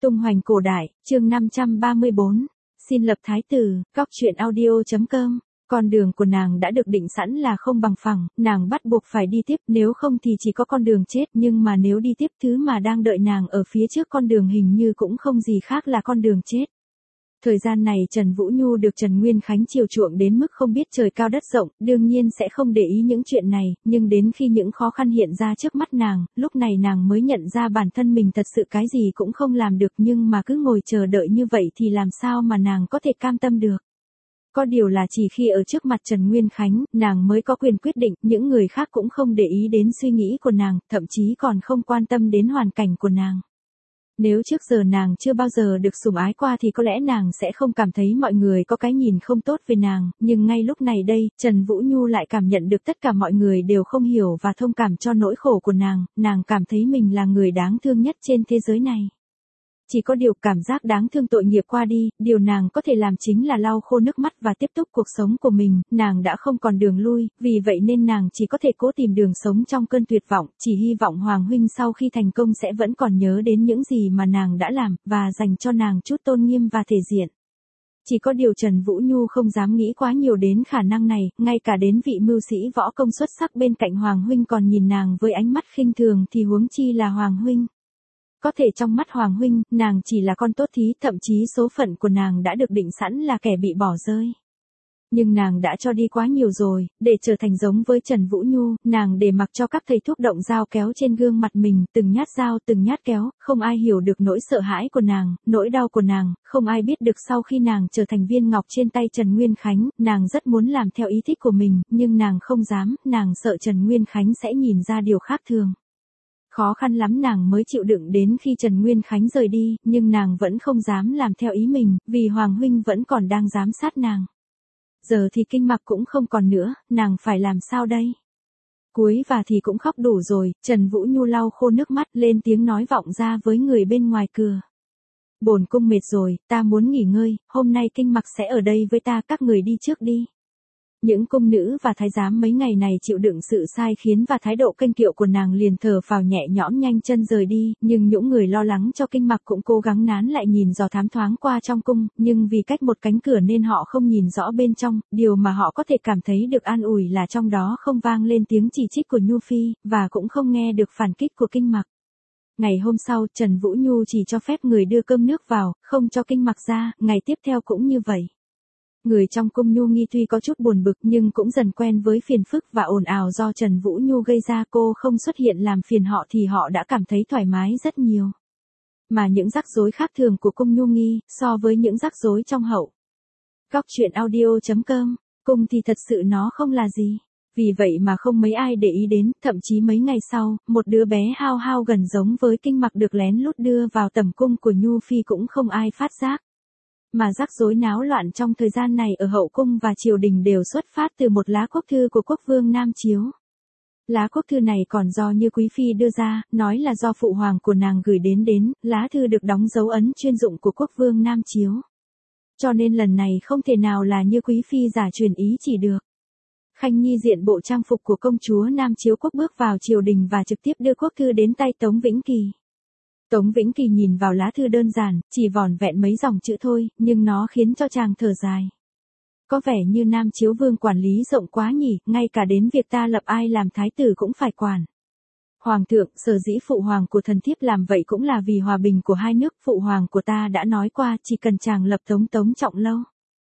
Tung hoành cổ đại, chương 534. Xin lập thái tử, góc truyện audio.com. Con đường của nàng đã được định sẵn là không bằng phẳng, nàng bắt buộc phải đi tiếp, nếu không thì chỉ có con đường chết, nhưng mà nếu đi tiếp thứ mà đang đợi nàng ở phía trước con đường hình như cũng không gì khác là con đường chết. Thời gian này Trần Vũ Nhu được Trần Nguyên Khánh chiều chuộng đến mức không biết trời cao đất rộng, đương nhiên sẽ không để ý những chuyện này, nhưng đến khi những khó khăn hiện ra trước mắt nàng, lúc này nàng mới nhận ra bản thân mình thật sự cái gì cũng không làm được, nhưng mà cứ ngồi chờ đợi như vậy thì làm sao mà nàng có thể cam tâm được. Có điều là chỉ khi ở trước mặt Trần Nguyên Khánh, nàng mới có quyền quyết định, những người khác cũng không để ý đến suy nghĩ của nàng, thậm chí còn không quan tâm đến hoàn cảnh của nàng. Nếu trước giờ nàng chưa bao giờ được sủng ái qua thì có lẽ nàng sẽ không cảm thấy mọi người có cái nhìn không tốt về nàng, nhưng ngay lúc này đây, Trần Vũ Nhu lại cảm nhận được tất cả mọi người đều không hiểu và thông cảm cho nỗi khổ của nàng cảm thấy mình là người đáng thương nhất trên thế giới này. Chỉ có điều cảm giác đáng thương tội nghiệp qua đi, điều nàng có thể làm chính là lau khô nước mắt và tiếp tục cuộc sống của mình, nàng đã không còn đường lui, vì vậy nên nàng chỉ có thể cố tìm đường sống trong cơn tuyệt vọng, chỉ hy vọng Hoàng huynh sau khi thành công sẽ vẫn còn nhớ đến những gì mà nàng đã làm, và dành cho nàng chút tôn nghiêm và thể diện. Chỉ có điều Trần Vũ Nhu không dám nghĩ quá nhiều đến khả năng này, ngay cả đến vị mưu sĩ võ công xuất sắc bên cạnh Hoàng huynh còn nhìn nàng với ánh mắt khinh thường thì huống chi là Hoàng huynh. Có thể trong mắt Hoàng huynh, nàng chỉ là con tốt thí, thậm chí số phận của nàng đã được định sẵn là kẻ bị bỏ rơi. Nhưng nàng đã cho đi quá nhiều rồi, để trở thành giống với Trần Vũ Nhu, nàng để mặc cho các thầy thuốc động dao kéo trên gương mặt mình, từng nhát dao, từng nhát kéo, không ai hiểu được nỗi sợ hãi của nàng, nỗi đau của nàng, không ai biết được sau khi nàng trở thành viên ngọc trên tay Trần Nguyên Khánh, nàng rất muốn làm theo ý thích của mình, nhưng nàng không dám, nàng sợ Trần Nguyên Khánh sẽ nhìn ra điều khác thường. Khó khăn lắm nàng mới chịu đựng đến khi Trần Nguyên Khánh rời đi, nhưng nàng vẫn không dám làm theo ý mình, vì Hoàng huynh vẫn còn đang giám sát nàng. Giờ thì kinh mạch cũng không còn nữa, nàng phải làm sao đây? Cuối và thì cũng khóc đủ rồi, Trần Vũ Nhu lau khô nước mắt lên tiếng nói vọng ra với người bên ngoài cửa. Bổn cung mệt rồi, ta muốn nghỉ ngơi, hôm nay kinh mạch sẽ ở đây với ta, các người đi trước đi. Những cung nữ và thái giám mấy ngày này chịu đựng sự sai khiến và thái độ kênh kiệu của nàng liền thở phào nhẹ nhõm nhanh chân rời đi, nhưng những người lo lắng cho kinh mạch cũng cố gắng nán lại nhìn dò thám thoáng qua trong cung, nhưng vì cách một cánh cửa nên họ không nhìn rõ bên trong, điều mà họ có thể cảm thấy được an ủi là trong đó không vang lên tiếng chỉ trích của Nhu Phi, và cũng không nghe được phản kích của kinh mạch. Ngày hôm sau, Trần Vũ Nhu chỉ cho phép người đưa cơm nước vào, không cho kinh mạch ra, ngày tiếp theo cũng như vậy. Người trong cung Nhu Nghi tuy có chút buồn bực nhưng cũng dần quen với phiền phức và ồn ào do Trần Vũ Nhu gây ra, cô không xuất hiện làm phiền họ thì họ đã cảm thấy thoải mái rất nhiều. Mà những rắc rối khác thường của cung Nhu Nghi, so với những rắc rối trong hậu. Góc truyện audio.com, cung thì thật sự nó không là gì. Vì vậy mà không mấy ai để ý đến, thậm chí mấy ngày sau, một đứa bé hao hao gần giống với kinh mạch được lén lút đưa vào tẩm cung của Nhu Phi cũng không ai phát giác. Mà rắc rối náo loạn trong thời gian này ở hậu cung và triều đình đều xuất phát từ một lá quốc thư của quốc vương Nam Chiếu. Lá quốc thư này còn do Như Quý Phi đưa ra, nói là do phụ hoàng của nàng gửi đến, lá thư được đóng dấu ấn chuyên dụng của quốc vương Nam Chiếu. Cho nên lần này không thể nào là Như Quý Phi giả truyền ý chỉ được. Khanh Nhi diện bộ trang phục của công chúa Nam Chiếu quốc bước vào triều đình và trực tiếp đưa quốc thư đến tay Tống Vĩnh Kỳ. Tống Vĩnh Kỳ nhìn vào lá thư đơn giản, chỉ vỏn vẹn mấy dòng chữ thôi, nhưng nó khiến cho chàng thở dài. Có vẻ như Nam Chiếu Vương quản lý rộng quá nhỉ, ngay cả đến việc ta lập ai làm thái tử cũng phải quản. Hoàng thượng, sở dĩ phụ hoàng của thần thiếp làm vậy cũng là vì hòa bình của hai nước, phụ hoàng của ta đã nói qua chỉ cần chàng lập Tống Trọng Lâu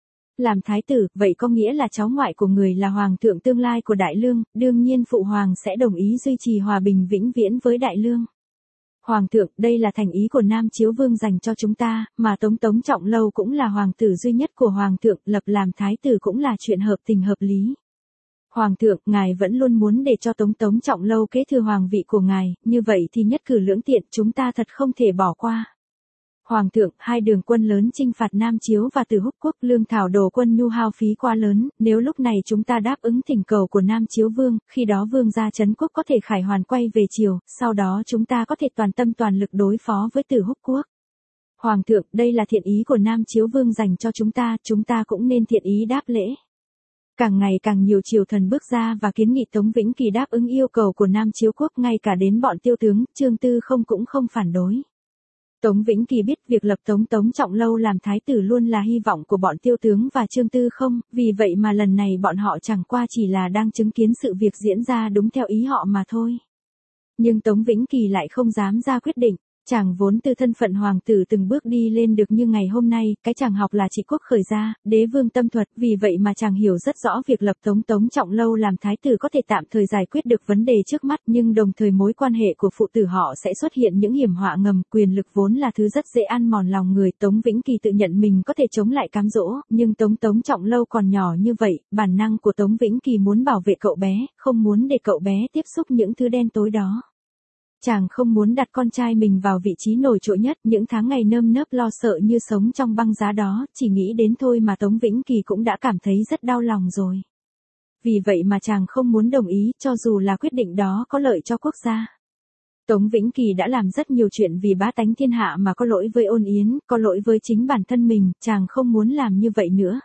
làm thái tử, vậy có nghĩa là cháu ngoại của người là hoàng thượng tương lai của Đại Lương, đương nhiên phụ hoàng sẽ đồng ý duy trì hòa bình vĩnh viễn với Đại Lương. Hoàng thượng, đây là thành ý của Nam Chiếu Vương dành cho chúng ta, mà Tống Trọng Lâu cũng là hoàng tử duy nhất của hoàng thượng, lập làm thái tử cũng là chuyện hợp tình hợp lý. Hoàng thượng, ngài vẫn luôn muốn để cho Tống Trọng Lâu kế thừa hoàng vị của ngài, như vậy thì nhất cử lưỡng tiện, chúng ta thật không thể bỏ qua. Hoàng thượng, hai đường quân lớn chinh phạt Nam Chiếu và Từ Húc Quốc, lương thảo đồ quân nhu hao phí quá lớn, nếu lúc này chúng ta đáp ứng thỉnh cầu của Nam Chiếu Vương, khi đó Vương gia Trấn Quốc có thể khải hoàn quay về triều, sau đó chúng ta có thể toàn tâm toàn lực đối phó với Từ Húc Quốc. Hoàng thượng, đây là thiện ý của Nam Chiếu Vương dành cho chúng ta cũng nên thiện ý đáp lễ. Càng ngày càng nhiều triều thần bước ra và kiến nghị Tống Vĩnh Kỳ đáp ứng yêu cầu của Nam Chiếu Quốc, ngay cả đến bọn tiêu tướng, Trương Tư Không cũng không phản đối. Tống Vĩnh Kỳ biết việc lập Tống Trọng Lâu làm thái tử luôn là hy vọng của bọn Tiêu Tướng và Trương Tư không, vì vậy mà lần này bọn họ chẳng qua chỉ là đang chứng kiến sự việc diễn ra đúng theo ý họ mà thôi. Nhưng Tống Vĩnh Kỳ lại không dám ra quyết định. Chàng vốn từ thân phận hoàng tử từng bước đi lên được như ngày hôm nay, cái chàng học là trị quốc khởi gia, đế vương tâm thuật, vì vậy mà chàng hiểu rất rõ việc lập Tống Trọng Lâu làm thái tử có thể tạm thời giải quyết được vấn đề trước mắt, nhưng đồng thời mối quan hệ của phụ tử họ sẽ xuất hiện những hiểm họa ngầm, quyền lực vốn là thứ rất dễ ăn mòn lòng người. Tống Vĩnh Kỳ tự nhận mình có thể chống lại cám dỗ, nhưng Tống Trọng Lâu còn nhỏ như vậy, bản năng của Tống Vĩnh Kỳ muốn bảo vệ cậu bé, không muốn để cậu bé tiếp xúc những thứ đen tối đó. Chàng không muốn đặt con trai mình vào vị trí nổi trội nhất, những tháng ngày nơm nớp lo sợ như sống trong băng giá đó, chỉ nghĩ đến thôi mà Tống Vĩnh Kỳ cũng đã cảm thấy rất đau lòng rồi. Vì vậy mà chàng không muốn đồng ý, cho dù là quyết định đó có lợi cho quốc gia. Tống Vĩnh Kỳ đã làm rất nhiều chuyện vì bá tánh thiên hạ mà có lỗi với Ôn Yến, có lỗi với chính bản thân mình, chàng không muốn làm như vậy nữa.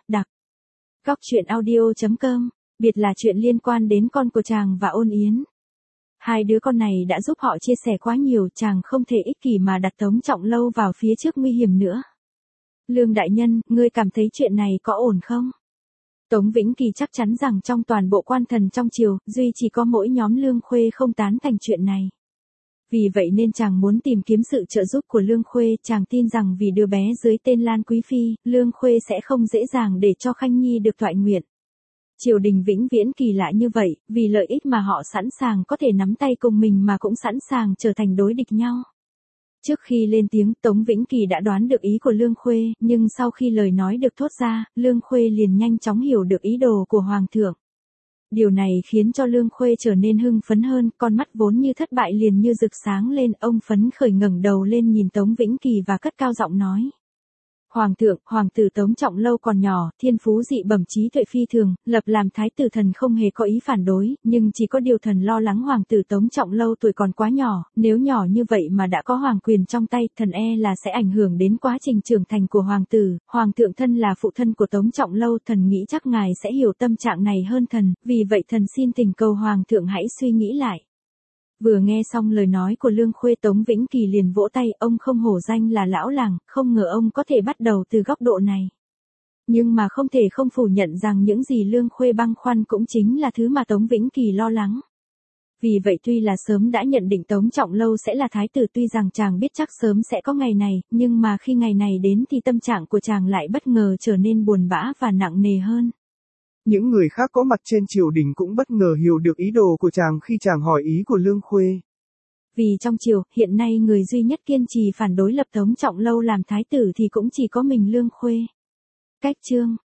Góc truyện audio.com, biệt là chuyện liên quan đến con của chàng và Ôn Yến. Hai đứa con này đã giúp họ chia sẻ quá nhiều, chàng không thể ích kỷ mà đặt Tống Trọng Lâu vào phía trước nguy hiểm nữa. Lương đại nhân, ngươi cảm thấy chuyện này có ổn không? Tống Vĩnh Kỳ chắc chắn rằng trong toàn bộ quan thần trong triều, duy chỉ có mỗi nhóm Lương Khuê không tán thành chuyện này. Vì vậy nên chàng muốn tìm kiếm sự trợ giúp của Lương Khuê, chàng tin rằng vì đứa bé dưới tên Lan Quý Phi, Lương Khuê sẽ không dễ dàng để cho Khanh Nhi được toại nguyện. Triều đình vĩnh viễn kỳ lạ như vậy, vì lợi ích mà họ sẵn sàng có thể nắm tay cùng mình mà cũng sẵn sàng trở thành đối địch nhau. Trước khi lên tiếng, Tống Vĩnh Kỳ đã đoán được ý của Lương Khuê, nhưng sau khi lời nói được thốt ra, Lương Khuê liền nhanh chóng hiểu được ý đồ của Hoàng thượng. Điều này khiến cho Lương Khuê trở nên hưng phấn hơn, con mắt vốn như thất bại liền như rực sáng lên, ông phấn khởi ngẩng đầu lên nhìn Tống Vĩnh Kỳ và cất cao giọng nói. Hoàng thượng, hoàng tử Tống Trọng Lâu còn nhỏ, thiên phú dị bẩm trí tuệ phi thường, lập làm thái tử thần không hề có ý phản đối, nhưng chỉ có điều thần lo lắng hoàng tử Tống Trọng Lâu tuổi còn quá nhỏ, nếu nhỏ như vậy mà đã có hoàng quyền trong tay, thần e là sẽ ảnh hưởng đến quá trình trưởng thành của hoàng tử. Hoàng thượng thân là phụ thân của Tống Trọng Lâu, thần nghĩ chắc ngài sẽ hiểu tâm trạng này hơn thần, vì vậy thần xin thỉnh cầu hoàng thượng hãy suy nghĩ lại. Vừa nghe xong lời nói của Lương Khuê, Tống Vĩnh Kỳ liền vỗ tay, ông không hổ danh là lão làng, không ngờ ông có thể bắt đầu từ góc độ này. Nhưng mà không thể không phủ nhận rằng những gì Lương Khuê băn khoăn cũng chính là thứ mà Tống Vĩnh Kỳ lo lắng. Vì vậy tuy là sớm đã nhận định Tống Trọng Lâu sẽ là thái tử, tuy rằng chàng biết chắc sớm sẽ có ngày này, nhưng mà khi ngày này đến thì tâm trạng của chàng lại bất ngờ trở nên buồn bã và nặng nề hơn. Những người khác có mặt trên triều đình cũng bất ngờ hiểu được ý đồ của chàng khi chàng hỏi ý của Lương Khuê. Vì trong triều, hiện nay người duy nhất kiên trì phản đối lập Tống Trọng Lâu làm thái tử thì cũng chỉ có mình Lương Khuê. Cách chương